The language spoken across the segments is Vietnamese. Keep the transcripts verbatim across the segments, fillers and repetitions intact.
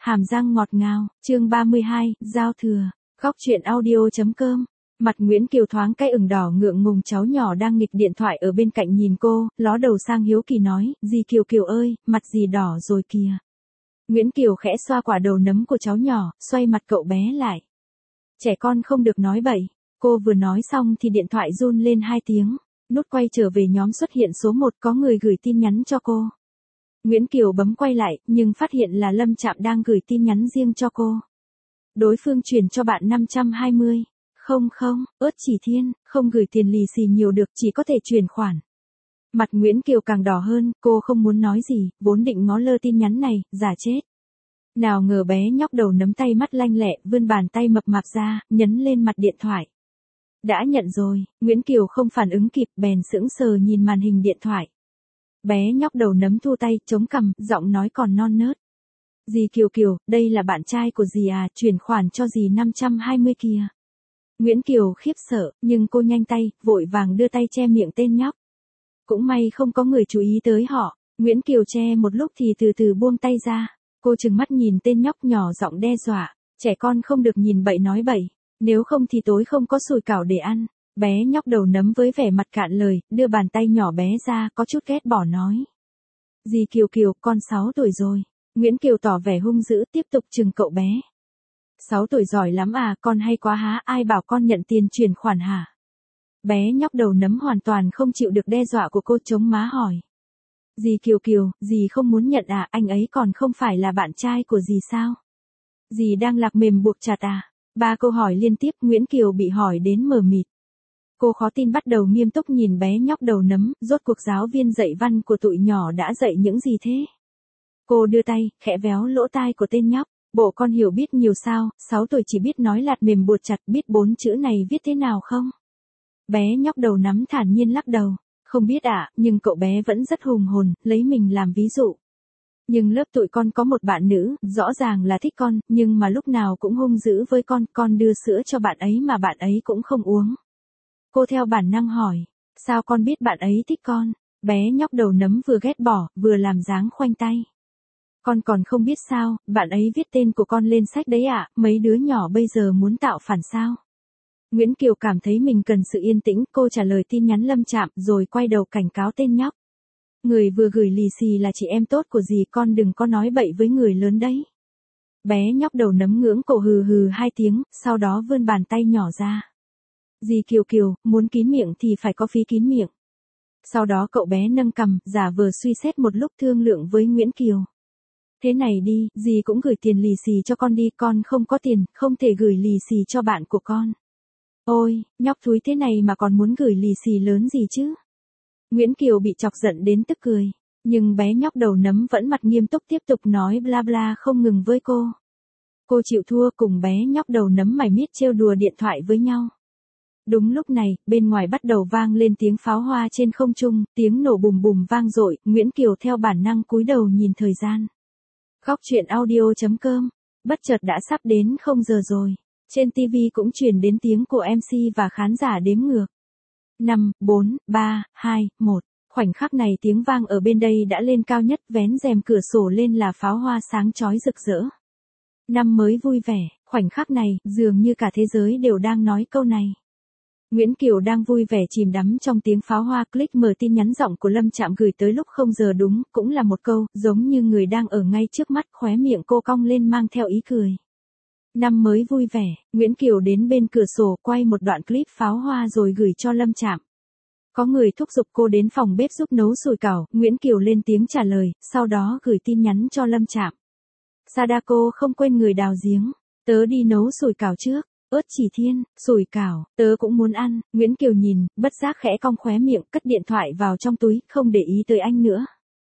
hàm răng ngọt ngào, chương ba mươi hai, giao thừa, góc truyện audio.com. Mặt Nguyễn Kiều thoáng cái ửng đỏ ngượng ngùng, cháu nhỏ đang nghịch điện thoại ở bên cạnh nhìn cô, ló đầu sang hiếu kỳ nói, dì Kiều Kiều ơi, mặt dì đỏ rồi kìa. Nguyễn Kiều khẽ xoa quả đầu nấm của cháu nhỏ, xoay mặt cậu bé lại. Trẻ con không được nói bậy. Cô vừa nói xong thì điện thoại run lên hai tiếng, nút quay trở về nhóm xuất hiện số một, có người gửi tin nhắn cho cô. Nguyễn Kiều bấm quay lại, nhưng phát hiện là Lâm Trạm đang gửi tin nhắn riêng cho cô. Đối phương chuyển cho bạn năm trăm hai mươi. Không không, ớt chỉ thiên, không gửi tiền lì xì nhiều được, chỉ có thể chuyển khoản. Mặt Nguyễn Kiều càng đỏ hơn, cô không muốn nói gì, vốn định ngó lơ tin nhắn này, giả chết. Nào ngờ bé nhóc đầu nấm tay mắt lanh lẹ, vươn bàn tay mập mạp ra, nhấn lên mặt điện thoại. Đã nhận rồi, Nguyễn Kiều không phản ứng kịp, bèn sững sờ nhìn màn hình điện thoại. Bé nhóc đầu nấm thu tay, chống cằm, giọng nói còn non nớt. Dì Kiều Kiều, đây là bạn trai của dì à, chuyển khoản cho dì năm trăm hai mươi kìa. Nguyễn Kiều khiếp sợ, nhưng cô nhanh tay, vội vàng đưa tay che miệng tên nhóc. Cũng may không có người chú ý tới họ, Nguyễn Kiều che một lúc thì từ từ buông tay ra. Cô trừng mắt nhìn tên nhóc nhỏ giọng đe dọa, trẻ con không được nhìn bậy nói bậy, nếu không thì tối không có sủi cảo để ăn. Bé nhóc đầu nấm với vẻ mặt cạn lời, đưa bàn tay nhỏ bé ra, có chút ghét bỏ nói. Dì Kiều Kiều, con sáu tuổi rồi. Nguyễn Kiều tỏ vẻ hung dữ, tiếp tục trừng cậu bé. sáu tuổi giỏi lắm à, con hay quá há, ai bảo con nhận tiền chuyển khoản hả? Bé nhóc đầu nấm hoàn toàn không chịu được đe dọa của cô, chống má hỏi. Dì Kiều Kiều, dì không muốn nhận à, anh ấy còn không phải là bạn trai của dì sao? Dì đang lạc mềm buộc chặt à? Ba câu hỏi liên tiếp, Nguyễn Kiều bị hỏi đến mờ mịt. Cô khó tin bắt đầu nghiêm túc nhìn bé nhóc đầu nấm, rốt cuộc giáo viên dạy văn của tụi nhỏ đã dạy những gì thế? Cô đưa tay, khẽ véo lỗ tai của tên nhóc. Bộ con hiểu biết nhiều sao, sáu tuổi chỉ biết nói lạt mềm buộc chặt, biết bốn chữ này viết thế nào không? Bé nhóc đầu nắm thản nhiên lắc đầu. Không biết ạ, à, nhưng cậu bé vẫn rất hùng hồn, lấy mình làm ví dụ. Nhưng lớp tụi con có một bạn nữ, rõ ràng là thích con, nhưng mà lúc nào cũng hung dữ với con, con đưa sữa cho bạn ấy mà bạn ấy cũng không uống. Cô theo bản năng hỏi, sao con biết bạn ấy thích con? Bé nhóc đầu nấm vừa ghét bỏ, vừa làm dáng khoanh tay. Con còn không biết sao, bạn ấy viết tên của con lên sách đấy ạ, à, mấy đứa nhỏ bây giờ muốn tạo phản sao? Nguyễn Kiều cảm thấy mình cần sự yên tĩnh, cô trả lời tin nhắn Lâm Trạm rồi quay đầu cảnh cáo tên nhóc. Người vừa gửi lì xì là chị em tốt của dì, con đừng có nói bậy với người lớn đấy. Bé nhóc đầu nấm ngưỡng cổ hừ hừ hai tiếng, sau đó vươn bàn tay nhỏ ra. Dì Kiều Kiều, muốn kín miệng thì phải có phí kín miệng. Sau đó cậu bé nâng cằm, giả vờ suy xét một lúc thương lượng với Nguyễn Kiều. Thế này đi, dì cũng gửi tiền lì xì cho con đi, con không có tiền, không thể gửi lì xì cho bạn của con. Ôi, nhóc thúi thế này mà còn muốn gửi lì xì lớn gì chứ? Nguyễn Kiều bị chọc giận đến tức cười, nhưng bé nhóc đầu nấm vẫn mặt nghiêm túc tiếp tục nói bla bla không ngừng với cô. Cô chịu thua, cùng bé nhóc đầu nấm mải miết trêu đùa điện thoại với nhau. Đúng lúc này, bên ngoài bắt đầu vang lên tiếng pháo hoa trên không trung, tiếng nổ bùm bùm vang dội, Nguyễn Kiều theo bản năng cúi đầu nhìn thời gian. Góc truyện audio.com, bất chợt đã sắp đến không giờ rồi. Trên ti vi cũng truyền đến tiếng của em xê và khán giả đếm ngược. năm, bốn, ba, hai, một. Khoảnh khắc này tiếng vang ở bên đây đã lên cao nhất, vén rèm cửa sổ lên là pháo hoa sáng chói rực rỡ. Năm mới vui vẻ, khoảnh khắc này, dường như cả thế giới đều đang nói câu này. Nguyễn Kiều đang vui vẻ chìm đắm trong tiếng pháo hoa, click mở tin nhắn giọng của Lâm Trạm gửi tới lúc không giờ đúng, cũng là một câu, giống như người đang ở ngay trước mắt, khóe miệng cô cong lên mang theo ý cười. Năm mới vui vẻ, Nguyễn Kiều đến bên cửa sổ quay một đoạn clip pháo hoa rồi gửi cho Lâm Trạm. Có người thúc giục cô đến phòng bếp giúp nấu sủi cảo, Nguyễn Kiều lên tiếng trả lời, sau đó gửi tin nhắn cho Lâm Trạm. Sadako không quên người đào giếng, tớ đi nấu sủi cảo trước. Ớt chỉ thiên, sủi cảo, tớ cũng muốn ăn. Nguyễn Kiều nhìn, bất giác khẽ cong khóe miệng, cất điện thoại vào trong túi, không để ý tới anh nữa.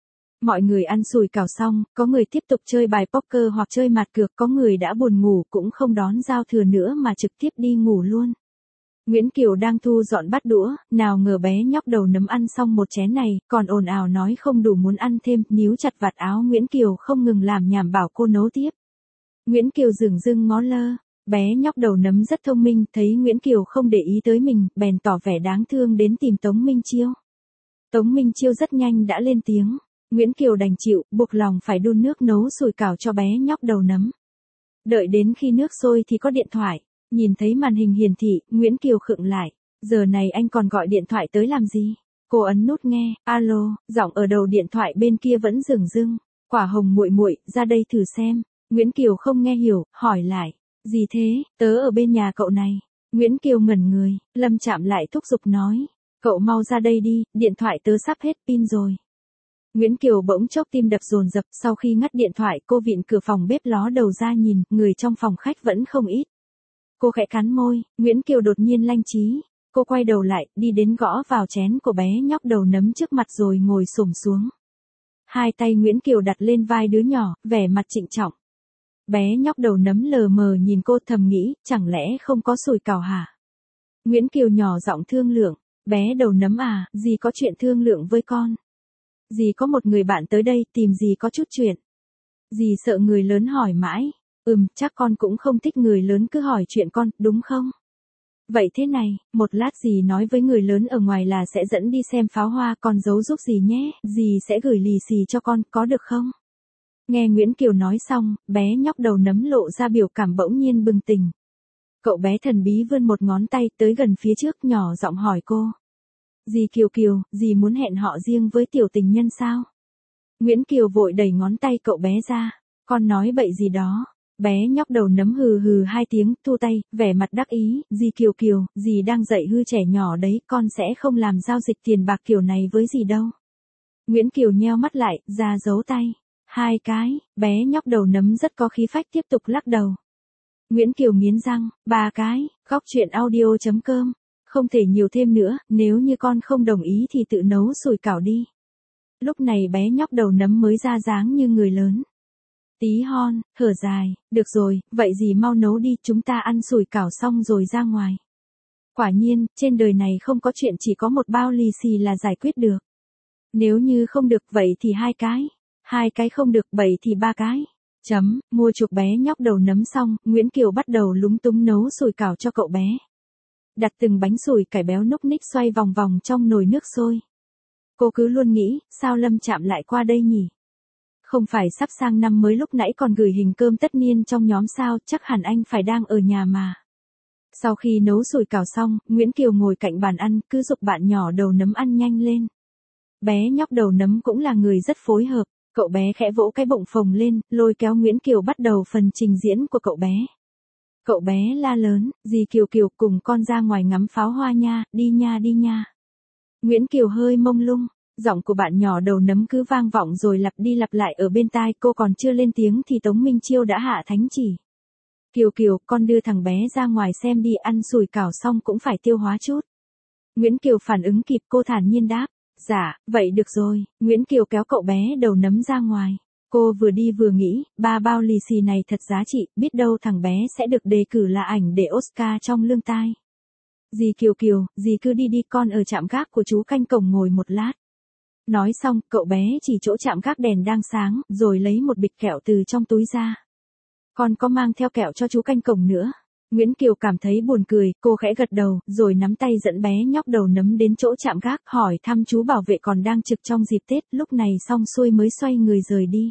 Mọi người ăn sủi cảo xong, có người tiếp tục chơi bài poker hoặc chơi mặt cược, có người đã buồn ngủ cũng không đón giao thừa nữa mà trực tiếp đi ngủ luôn. Nguyễn Kiều đang thu dọn bát đũa, nào ngờ bé nhóc đầu nấm ăn xong một chén này, còn ồn ào nói không đủ muốn ăn thêm, níu chặt vạt áo Nguyễn Kiều không ngừng làm nhảm bảo cô nấu tiếp. Nguyễn Kiều dửng dưng ngó lơ. Bé nhóc đầu nấm rất thông minh, thấy Nguyễn Kiều không để ý tới mình, bèn tỏ vẻ đáng thương đến tìm Tống Minh Chiêu. Tống Minh Chiêu rất nhanh đã lên tiếng. Nguyễn Kiều đành chịu, buộc lòng phải đun nước nấu sủi cảo cho bé nhóc đầu nấm. Đợi đến khi nước sôi thì có điện thoại, nhìn thấy màn hình hiển thị, Nguyễn Kiều khựng lại, giờ này anh còn gọi điện thoại tới làm gì? Cô ấn nút nghe, alo, giọng ở đầu điện thoại bên kia vẫn dửng dưng, Quả Hồng muội muội, ra đây thử xem. Nguyễn Kiều không nghe hiểu, hỏi lại, gì thế, tớ ở bên nhà cậu này. Nguyễn Kiều ngẩn người, Lâm Trạm lại thúc giục nói, cậu mau ra đây đi, điện thoại tớ sắp hết pin rồi. Nguyễn Kiều bỗng chốc tim đập dồn dập, sau khi ngắt điện thoại cô vịn cửa phòng bếp ló đầu ra nhìn, người trong phòng khách vẫn không ít. Cô khẽ cắn môi, Nguyễn Kiều đột nhiên lanh trí, cô quay đầu lại, đi đến gõ vào chén của bé nhóc đầu nấm trước mặt rồi ngồi xổm xuống. Hai tay Nguyễn Kiều đặt lên vai đứa nhỏ, vẻ mặt trịnh trọng. Bé nhóc đầu nấm lờ mờ nhìn cô thầm nghĩ, chẳng lẽ không có sủi cảo hả? Nguyễn Kiều nhỏ giọng thương lượng, bé đầu nấm à, dì có chuyện thương lượng với con. Dì có một người bạn tới đây tìm dì có chút chuyện. Dì sợ người lớn hỏi mãi, ừm, chắc con cũng không thích người lớn cứ hỏi chuyện con, đúng không? Vậy thế này, một lát dì nói với người lớn ở ngoài là sẽ dẫn đi xem pháo hoa, con giấu giúp dì nhé, dì sẽ gửi lì xì cho con, có được không? Nghe Nguyễn Kiều nói xong, bé nhóc đầu nấm lộ ra biểu cảm bỗng nhiên bừng tỉnh. Cậu bé thần bí vươn một ngón tay tới gần phía trước nhỏ giọng hỏi cô. Dì Kiều Kiều, dì muốn hẹn họ riêng với tiểu tình nhân sao? Nguyễn Kiều vội đẩy ngón tay cậu bé ra. Con nói bậy gì đó. Bé nhóc đầu nấm hừ hừ hai tiếng, thu tay, vẻ mặt đắc ý. Dì Kiều Kiều, dì đang dạy hư trẻ nhỏ đấy, con sẽ không làm giao dịch tiền bạc kiểu này với dì đâu. Nguyễn Kiều nheo mắt lại, ra giấu tay. Hai cái, bé nhóc đầu nấm rất có khí phách tiếp tục lắc đầu. Nguyễn Kiều nghiến răng, ba cái, Góc Chuyện Audio chấm com. Không thể nhiều thêm nữa, nếu như con không đồng ý thì tự nấu sủi cảo đi. Lúc này bé nhóc đầu nấm mới ra dáng như người lớn. Tí hon, thở dài, được rồi, vậy dì mau nấu đi, chúng ta ăn sủi cảo xong rồi ra ngoài. Quả nhiên, trên đời này không có chuyện chỉ có một bao lì xì là giải quyết được. Nếu như không được vậy thì hai cái, hai cái không được bảy thì ba cái. Chấm, mua chuộc bé nhóc đầu nấm xong, Nguyễn Kiều bắt đầu lúng túng nấu sủi cảo cho cậu bé. Đặt từng bánh sủi cải béo núc ních xoay vòng vòng trong nồi nước sôi. Cô cứ luôn nghĩ, sao Lâm Trạm lại qua đây nhỉ? Không phải sắp sang năm mới lúc nãy còn gửi hình cơm tất niên trong nhóm sao, chắc hẳn anh phải đang ở nhà mà. Sau khi nấu sủi cảo xong, Nguyễn Kiều ngồi cạnh bàn ăn, cứ giục bạn nhỏ đầu nấm ăn nhanh lên. Bé nhóc đầu nấm cũng là người rất phối hợp, cậu bé khẽ vỗ cái bụng phồng lên, lôi kéo Nguyễn Kiều bắt đầu phần trình diễn của cậu bé. Cậu bé la lớn, dì Kiều Kiều cùng con ra ngoài ngắm pháo hoa nha, đi nha đi nha. Nguyễn Kiều hơi mông lung, giọng của bạn nhỏ đầu nấm cứ vang vọng rồi lặp đi lặp lại ở bên tai, cô còn chưa lên tiếng thì Tống Minh Chiêu đã hạ thánh chỉ. Kiều Kiều, con đưa thằng bé ra ngoài xem đi, ăn sủi cảo xong cũng phải tiêu hóa chút. Nguyễn Kiều phản ứng kịp, cô thản nhiên đáp, dạ, vậy được rồi. Nguyễn Kiều kéo cậu bé đầu nấm ra ngoài. Cô vừa đi vừa nghĩ, ba bao lì xì này thật giá trị, biết đâu thằng bé sẽ được đề cử là ảnh để Oscar trong lương tai. Dì Kiều Kiều, dì cứ đi đi, con ở trạm gác của chú canh cổng ngồi một lát. Nói xong, cậu bé chỉ chỗ trạm gác đèn đang sáng, rồi lấy một bịch kẹo từ trong túi ra. Con có mang theo kẹo cho chú canh cổng nữa. Nguyễn Kiều cảm thấy buồn cười, cô khẽ gật đầu, rồi nắm tay dẫn bé nhóc đầu nấm đến chỗ trạm gác, hỏi thăm chú bảo vệ còn đang trực trong dịp Tết, lúc này xong xuôi mới xoay người rời đi.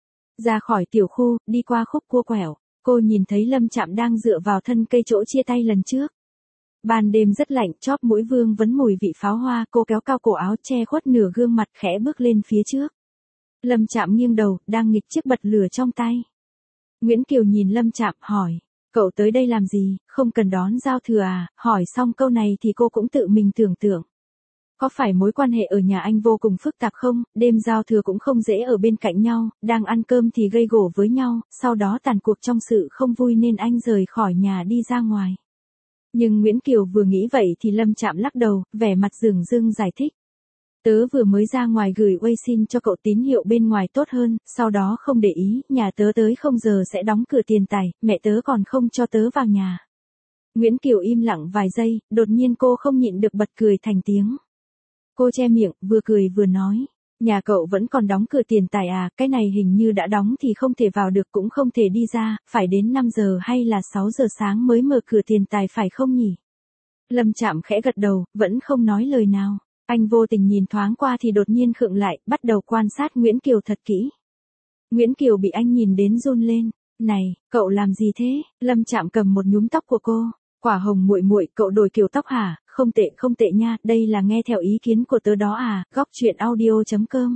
Ra khỏi tiểu khu, đi qua khúc cua quẹo, cô nhìn thấy Lâm Trạm đang dựa vào thân cây chỗ chia tay lần trước. Ban đêm rất lạnh, chóp mũi vương vấn mùi vị pháo hoa, cô kéo cao cổ áo che khuất nửa gương mặt, khẽ bước lên phía trước. Lâm Trạm nghiêng đầu, đang nghịch chiếc bật lửa trong tay. Nguyễn Kiều nhìn Lâm Trạm, hỏi, cậu tới đây làm gì, không cần đón giao thừa à? Hỏi xong câu này thì cô cũng tự mình tưởng tượng. Có phải mối quan hệ ở nhà anh vô cùng phức tạp không, đêm giao thừa cũng không dễ ở bên cạnh nhau, đang ăn cơm thì gây gổ với nhau, sau đó tàn cuộc trong sự không vui nên anh rời khỏi nhà đi ra ngoài. Nhưng Nguyễn Kiều vừa nghĩ vậy thì Lâm Trạm lắc đầu, vẻ mặt dửng dưng giải thích. Tớ vừa mới ra ngoài gửi uây xin cho cậu tín hiệu bên ngoài tốt hơn, sau đó không để ý, nhà tớ tới không giờ sẽ đóng cửa tiền tài, mẹ tớ còn không cho tớ vào nhà. Nguyễn Kiều im lặng vài giây, đột nhiên cô không nhịn được bật cười thành tiếng. Cô che miệng, vừa cười vừa nói, nhà cậu vẫn còn đóng cửa tiền tài à, cái này hình như đã đóng thì không thể vào được cũng không thể đi ra, phải đến năm giờ hay là sáu giờ sáng mới mở cửa tiền tài phải không nhỉ? Lâm Trạm khẽ gật đầu, vẫn không nói lời nào. Anh vô tình nhìn thoáng qua thì đột nhiên khựng lại, bắt đầu quan sát Nguyễn Kiều thật kỹ. Nguyễn Kiều bị anh nhìn đến run lên. Này, cậu làm gì thế? Lâm Trạm cầm một nhúm tóc của cô. Quả Hồng muội muội, cậu đổi kiểu tóc hả? Không tệ, không tệ nha, đây là nghe theo ý kiến của tớ đó à, góc truyện audio.com.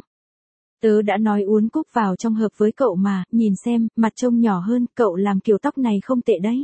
Tớ đã nói uốn cúc vào trong hợp với cậu mà, nhìn xem, mặt trông nhỏ hơn, cậu làm kiểu tóc này không tệ đấy.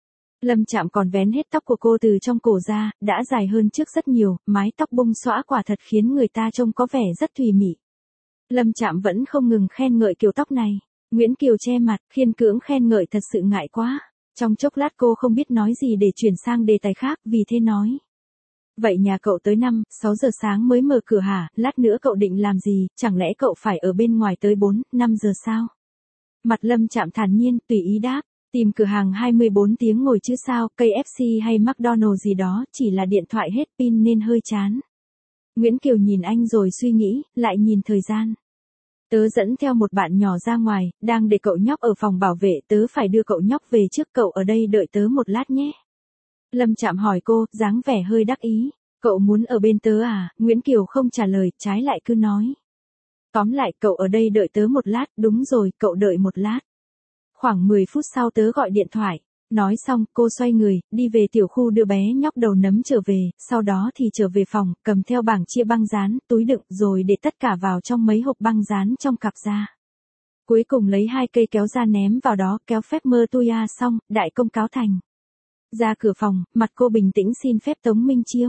Lâm Trạm còn vén hết tóc của cô từ trong cổ ra, đã dài hơn trước rất nhiều, mái tóc bông xõa quả thật khiến người ta trông có vẻ rất thùy mị. Lâm Trạm vẫn không ngừng khen ngợi kiểu tóc này. Nguyễn Kiều che mặt, khiên cưỡng khen ngợi thật sự ngại quá. Trong chốc lát cô không biết nói gì để chuyển sang đề tài khác, vì thế nói. Vậy nhà cậu tới năm, sáu giờ sáng mới mở cửa hả, lát nữa cậu định làm gì, chẳng lẽ cậu phải ở bên ngoài tới bốn, năm giờ sao? Mặt Lâm Trạm thản nhiên, tùy ý đáp, tìm cửa hàng hai mươi bốn tiếng ngồi chứ sao, ca ép xê hay McDonald's gì đó, chỉ là điện thoại hết pin nên hơi chán. Nguyễn Kiều nhìn anh rồi suy nghĩ, lại nhìn thời gian. Tớ dẫn theo một bạn nhỏ ra ngoài, đang để cậu nhóc ở phòng bảo vệ, tớ phải đưa cậu nhóc về trước, cậu ở đây đợi tớ một lát nhé. Lâm Trạm hỏi cô, dáng vẻ hơi đắc ý, cậu muốn ở bên tớ à? Nguyễn Kiều không trả lời, trái lại cứ nói. Tóm lại, cậu ở đây đợi tớ một lát, đúng rồi, cậu đợi một lát. Khoảng mười phút sau tớ gọi điện thoại. Nói xong, cô xoay người, đi về tiểu khu đưa bé nhóc đầu nấm trở về, sau đó thì trở về phòng, cầm theo bảng chia băng dán, túi đựng rồi để tất cả vào trong mấy hộp băng dán trong cặp ra. Cuối cùng lấy hai cây kéo ra ném vào đó, kéo phép mơ tuya xong, đại công cáo thành. Ra cửa phòng, mặt cô bình tĩnh xin phép Tống Minh Chiêu.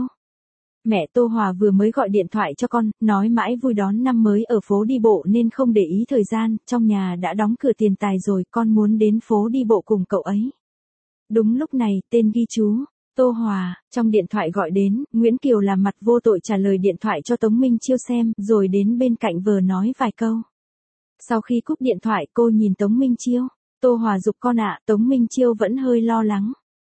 Mẹ Tô Hòa vừa mới gọi điện thoại cho con, nói mãi vui đón năm mới ở phố đi bộ nên không để ý thời gian, trong nhà đã đóng cửa tiền tài rồi, con muốn đến phố đi bộ cùng cậu ấy. Đúng lúc này, tên ghi chú, Tô Hòa, trong điện thoại gọi đến, Nguyễn Kiều làm mặt vô tội trả lời điện thoại cho Tống Minh Chiêu xem, rồi đến bên cạnh vờ nói vài câu. Sau khi cúp điện thoại, cô nhìn Tống Minh Chiêu, Tô Hòa giục con ạ, Tống Minh Chiêu vẫn hơi lo lắng.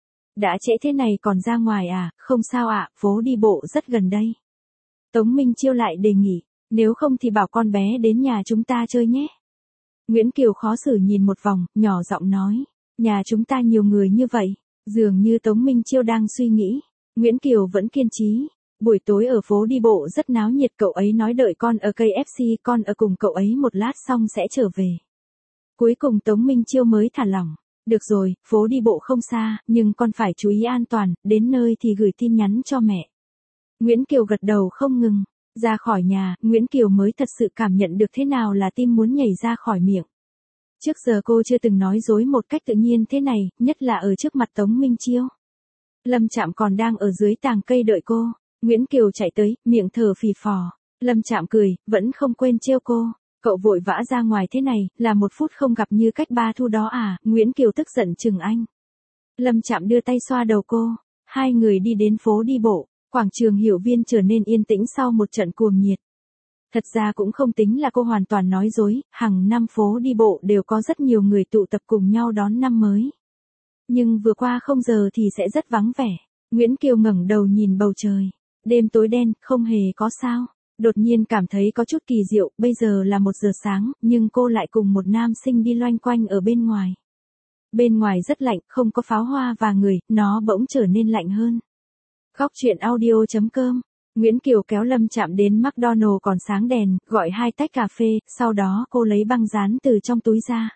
Đã trễ thế này còn ra ngoài à, không sao ạ, phố đi bộ rất gần đây. Tống Minh Chiêu lại đề nghị, nếu không thì bảo con bé đến nhà chúng ta chơi nhé. Nguyễn Kiều khó xử nhìn một vòng, nhỏ giọng nói. Nhà chúng ta nhiều người như vậy, dường như Tống Minh Chiêu đang suy nghĩ. Nguyễn Kiều vẫn kiên trì. Buổi tối ở phố đi bộ rất náo nhiệt, cậu ấy nói đợi con ở ca ép xê, con ở cùng cậu ấy một lát xong sẽ trở về. Cuối cùng Tống Minh Chiêu mới thả lỏng. Được rồi, phố đi bộ không xa, nhưng con phải chú ý an toàn, đến nơi thì gửi tin nhắn cho mẹ. Nguyễn Kiều gật đầu không ngừng. Ra khỏi nhà, Nguyễn Kiều mới thật sự cảm nhận được thế nào là tim muốn nhảy ra khỏi miệng. Trước giờ cô chưa từng nói dối một cách tự nhiên thế này, nhất là ở trước mặt Tống Minh Chiêu. Lâm Trạm còn đang ở dưới tàng cây đợi cô. Nguyễn Kiều chạy tới, miệng thở phì phò. Lâm Trạm cười, vẫn không quên trêu cô. Cậu vội vã ra ngoài thế này, là một phút không gặp như cách ba thu đó à? Nguyễn Kiều tức giận chừng anh. Lâm Trạm đưa tay xoa đầu cô. Hai người đi đến phố đi bộ. Quảng trường Hiểu Viên trở nên yên tĩnh sau một trận cuồng nhiệt. Thật ra cũng không tính là cô hoàn toàn nói dối, hàng năm phố đi bộ đều có rất nhiều người tụ tập cùng nhau đón năm mới. Nhưng vừa qua không giờ thì sẽ rất vắng vẻ. Nguyễn Kiều ngẩng đầu nhìn bầu trời. Đêm tối đen, không hề có sao. Đột nhiên cảm thấy có chút kỳ diệu, bây giờ là một giờ sáng, nhưng cô lại cùng một nam sinh đi loanh quanh ở bên ngoài. Bên ngoài rất lạnh, không có pháo hoa và người, nó bỗng trở nên lạnh hơn. Góc truyện audio.com. Nguyễn Kiều kéo Lâm Trạm đến McDonald's còn sáng đèn, gọi hai tách cà phê, sau đó cô lấy băng dán từ trong túi ra.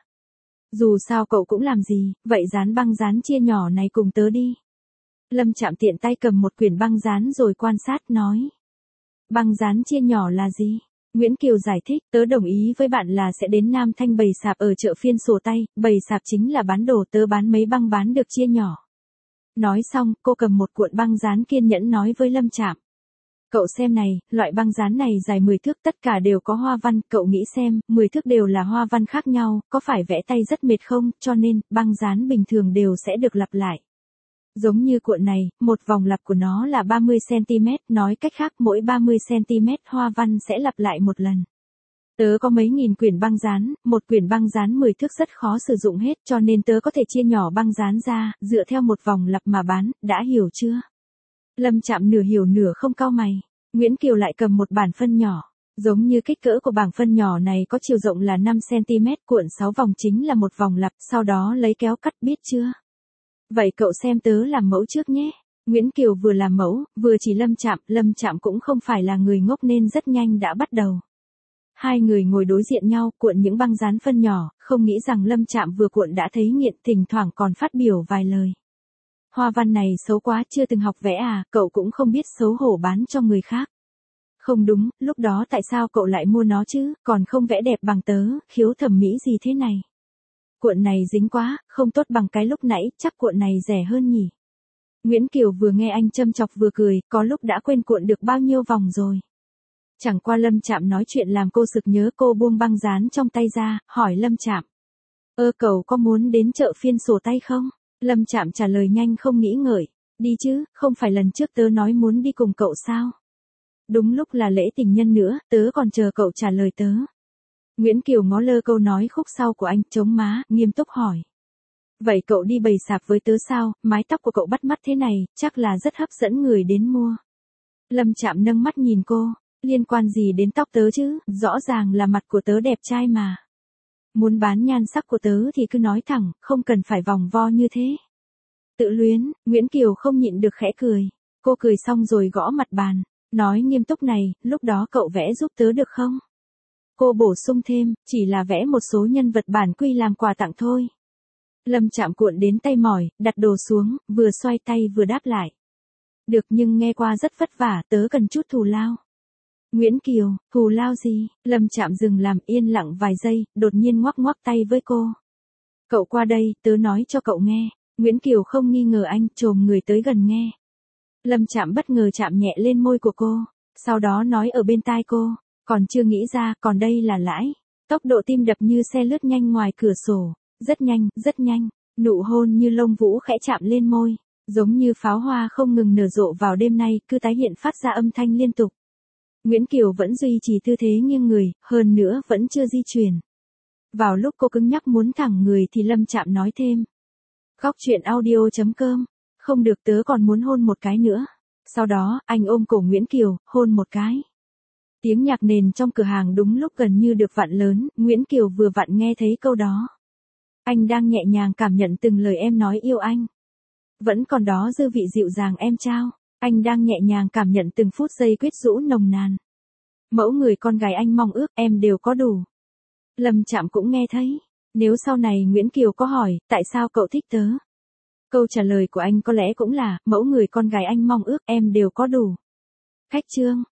Dù sao cậu cũng làm gì, vậy dán băng dán chia nhỏ này cùng tớ đi. Lâm Trạm tiện tay cầm một quyển băng dán rồi quan sát nói. Băng dán chia nhỏ là gì? Nguyễn Kiều giải thích, tớ đồng ý với bạn là sẽ đến Nam Thanh bày sạp ở chợ phiên sổ tay, bày sạp chính là bán đồ, tớ bán mấy băng bán được chia nhỏ. Nói xong, cô cầm một cuộn băng dán kiên nhẫn nói với Lâm Trạm. Cậu xem này, loại băng dán này dài mười thước, tất cả đều có hoa văn, cậu nghĩ xem, mười thước đều là hoa văn khác nhau, có phải vẽ tay rất mệt không, cho nên, băng dán bình thường đều sẽ được lặp lại. Giống như cuộn này, một vòng lặp của nó là ba mươi xăng-ti-mét, nói cách khác mỗi ba mươi xăng-ti-mét hoa văn sẽ lặp lại một lần. Tớ có mấy nghìn quyển băng dán, một quyển băng dán mười thước rất khó sử dụng hết, cho nên tớ có thể chia nhỏ băng dán ra, dựa theo một vòng lặp mà bán, đã hiểu chưa? Lâm Trạm nửa hiểu nửa không cau mày. Nguyễn Kiều lại cầm một bản phân nhỏ. Giống như kích cỡ của bảng phân nhỏ này có chiều rộng là năm xăng-ti-mét, cuộn sáu vòng chính là một vòng lặp, sau đó lấy kéo cắt, biết chưa? Vậy cậu xem tớ làm mẫu trước nhé. Nguyễn Kiều vừa làm mẫu, vừa chỉ Lâm Trạm, Lâm Trạm cũng không phải là người ngốc nên rất nhanh đã bắt đầu. Hai người ngồi đối diện nhau, cuộn những băng dán phân nhỏ, không nghĩ rằng Lâm Trạm vừa cuộn đã thấy nghiện, thỉnh thoảng còn phát biểu vài lời. Hoa văn này xấu quá, chưa từng học vẽ à, cậu cũng không biết xấu hổ bán cho người khác. Không đúng, lúc đó tại sao cậu lại mua nó chứ, còn không vẽ đẹp bằng tớ, khiếu thẩm mỹ gì thế này. Cuộn này dính quá, không tốt bằng cái lúc nãy, chắc cuộn này rẻ hơn nhỉ. Nguyễn Kiều vừa nghe anh châm chọc vừa cười, có lúc đã quên cuộn được bao nhiêu vòng rồi. Chẳng qua Lâm Trạm nói chuyện làm cô sực nhớ, cô buông băng dán trong tay ra, hỏi Lâm Trạm. Ơ cậu có muốn đến chợ phiên sổ tay không? Lâm Trạm trả lời nhanh không nghĩ ngợi. Đi chứ, không phải lần trước tớ nói muốn đi cùng cậu sao? Đúng lúc là lễ tình nhân nữa, tớ còn chờ cậu trả lời tớ. Nguyễn Kiều ngó lơ câu nói khúc sau của anh, chống má, nghiêm túc hỏi. Vậy cậu đi bày sạp với tớ sao, mái tóc của cậu bắt mắt thế này, chắc là rất hấp dẫn người đến mua. Lâm Trạm nâng mắt nhìn cô, liên quan gì đến tóc tớ chứ, rõ ràng là mặt của tớ đẹp trai mà. Muốn bán nhan sắc của tớ thì cứ nói thẳng, không cần phải vòng vo như thế. Tự luyến, Nguyễn Kiều không nhịn được khẽ cười. Cô cười xong rồi gõ mặt bàn, nói nghiêm túc này, lúc đó cậu vẽ giúp tớ được không? Cô bổ sung thêm, chỉ là vẽ một số nhân vật bản quy làm quà tặng thôi. Lâm Trạm cuộn đến tay mỏi, đặt đồ xuống, vừa xoay tay vừa đáp lại. Được, nhưng nghe qua rất vất vả, tớ cần chút thù lao. Nguyễn Kiều, thù lao gì? Lâm Trạm dừng làm, yên lặng vài giây, đột nhiên ngoắc ngoắc tay với cô. Cậu qua đây, tớ nói cho cậu nghe. Nguyễn Kiều không nghi ngờ anh, chồm người tới gần nghe. Lâm Trạm bất ngờ chạm nhẹ lên môi của cô, sau đó nói ở bên tai cô, còn chưa nghĩ ra, còn đây là lãi. Tốc độ tim đập như xe lướt nhanh ngoài cửa sổ, rất nhanh, rất nhanh, nụ hôn như lông vũ khẽ chạm lên môi, giống như pháo hoa không ngừng nở rộ vào đêm nay, cứ tái hiện phát ra âm thanh liên tục. Nguyễn Kiều vẫn duy trì tư thế nghiêng người, hơn nữa vẫn chưa di chuyển. Vào lúc cô cứng nhắc muốn thẳng người thì Lâm Trạm nói thêm. Góc truyện audio chấm com, không được, tớ còn muốn hôn một cái nữa. Sau đó, anh ôm cổ Nguyễn Kiều, hôn một cái. Tiếng nhạc nền trong cửa hàng đúng lúc gần như được vặn lớn, Nguyễn Kiều vừa vặn nghe thấy câu đó. Anh đang nhẹ nhàng cảm nhận từng lời em nói yêu anh. Vẫn còn đó dư vị dịu dàng em trao. Anh đang nhẹ nhàng cảm nhận từng phút giây quyến rũ nồng nàn. Mẫu người con gái anh mong ước em đều có đủ. Lâm Trạm cũng nghe thấy. Nếu sau này Nguyễn Kiều có hỏi, tại sao cậu thích tớ? Câu trả lời của anh có lẽ cũng là, mẫu người con gái anh mong ước em đều có đủ. Khách chương.